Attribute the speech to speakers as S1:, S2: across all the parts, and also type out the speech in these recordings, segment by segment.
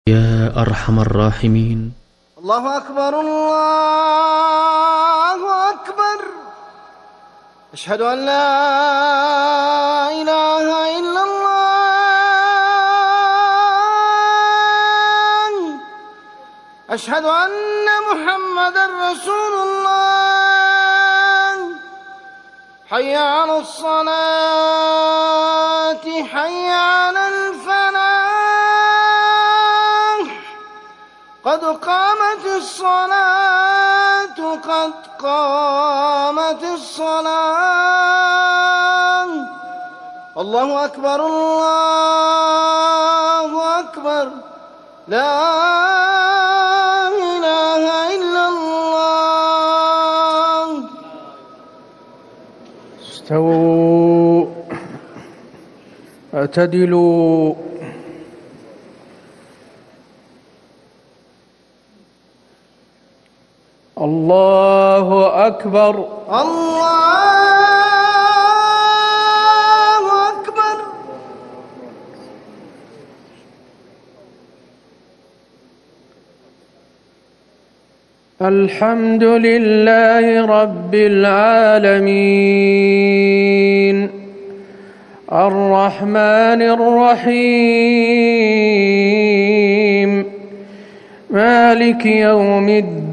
S1: يا أرحم الراحمين.
S2: الله أكبر الله أكبر. أشهد أن لا إله إلا الله. أشهد أن محمدا رسول الله. حي على الصلاة حي على الفلاح. قد قامت الصلاة قد قامت الصلاة. الله أكبر الله أكبر. لا إله إلا الله.
S3: استووا اعتدلوا. الله أكبر
S2: الله أكبر.
S3: الحمد لله رب العالمين الرحمن الرحيم مالك يوم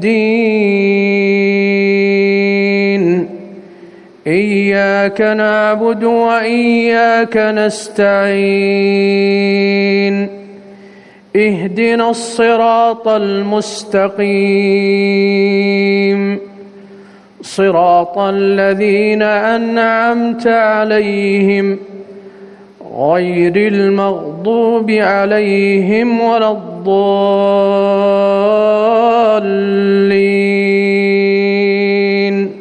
S3: الدين. إياك نعبد وإياك نستعين. اهدنا الصراط المستقيم صراط الذين أنعمت عليهم غير المغضوب عليهم ولا الضالين.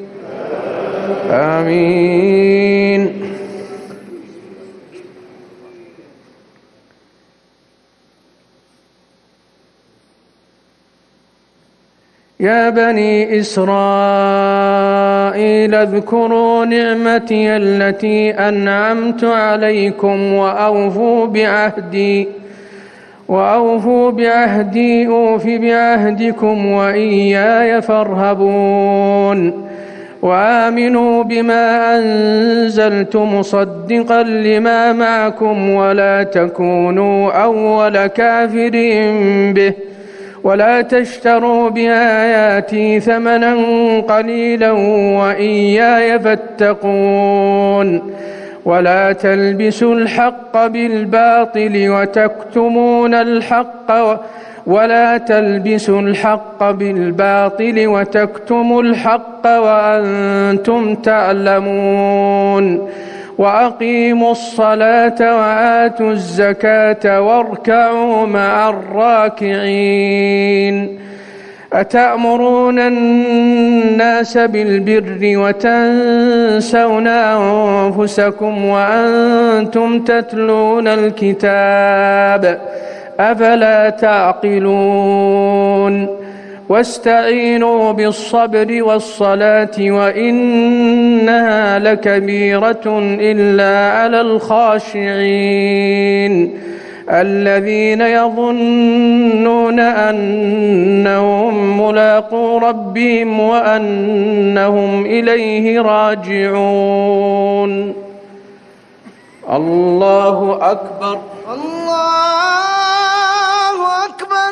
S3: آمين. يا بني إسرائيل اذكروا نعمتي التي أنعمت عليكم وأوفوا بعهدي أوف بعهدكم وإياي فارهبون. وآمنوا بما أنزلت مصدقا لما معكم ولا تكونوا أول كافر به ولا تشتروا بآياتي ثمنا قليلا وإياي فاتقون. ولا تلبسوا الحق بالباطل وتكتموا الحق وأنتم تعلمون. وأقيموا الصلاة وآتوا الزكاة واركعوا مع الراكعين. أتأمرون الناس بالبر وتنسون أنفسكم وأنتم تتلون الكتاب أفلا تعقلون. واستعينوا بالصبر والصلاة وإنها لكبيرة إلا على الخاشعين الذين يظنون أنهم ملاقو ربهم وأنهم إليه راجعون. الله أكبر
S2: الله أكبر.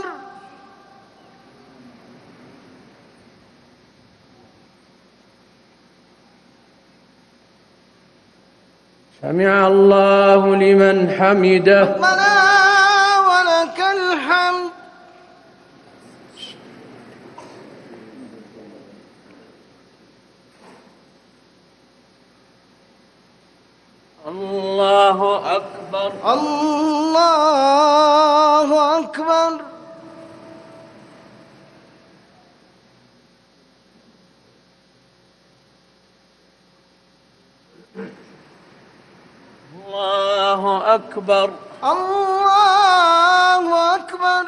S3: سمع الله لمن حمده.
S2: ربنا ولك الحمد.
S3: الله أكبر
S2: الله أكبر.
S3: الله أكبر
S2: الله أكبر.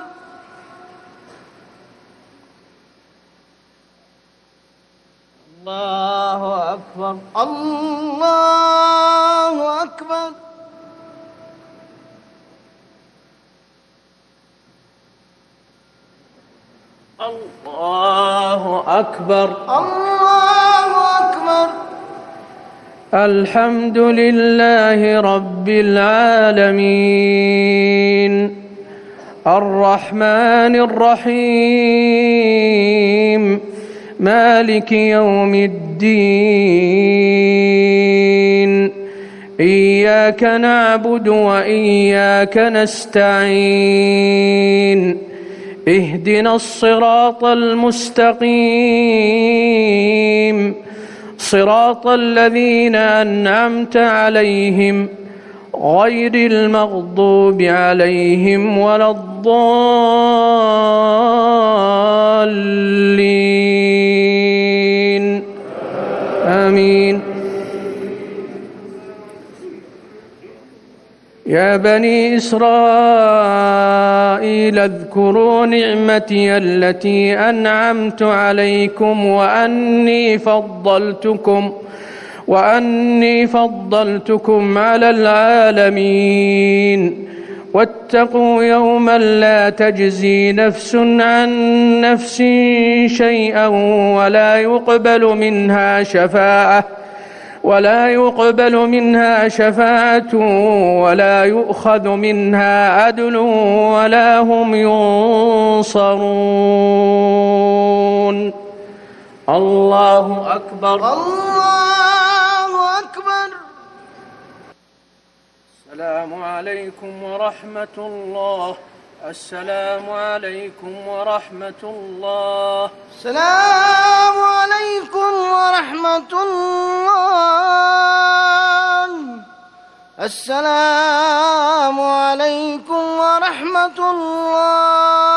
S3: الله أكبر
S2: الله أكبر.
S3: الله أكبر.
S2: الله أكبر.
S3: الحمد لله رب العالمين الرحمن الرحيم مالك يوم الدين إياك نعبد وإياك نستعين اهدنا الصراط المستقيم صراط الذين أنعمت عليهم غير المغضوب عليهم ولا الضالين آمين. يا بني إسرائيل اذكروا نعمتي التي أنعمت عليكم وأني فضلتكم على العالمين واتقوا يوما لا تجزي نفس عن نفس شيئا ولا يقبل منها شفاعة ولا يؤخذ منها عدل ولا هم ينصرون. الله أكبر.
S2: الله أكبر.
S3: السلام عليكم ورحمة الله. السلام عليكم ورحمة الله.
S2: السلام عليكم ورحمة الله. السلام عليكم ورحمة الله.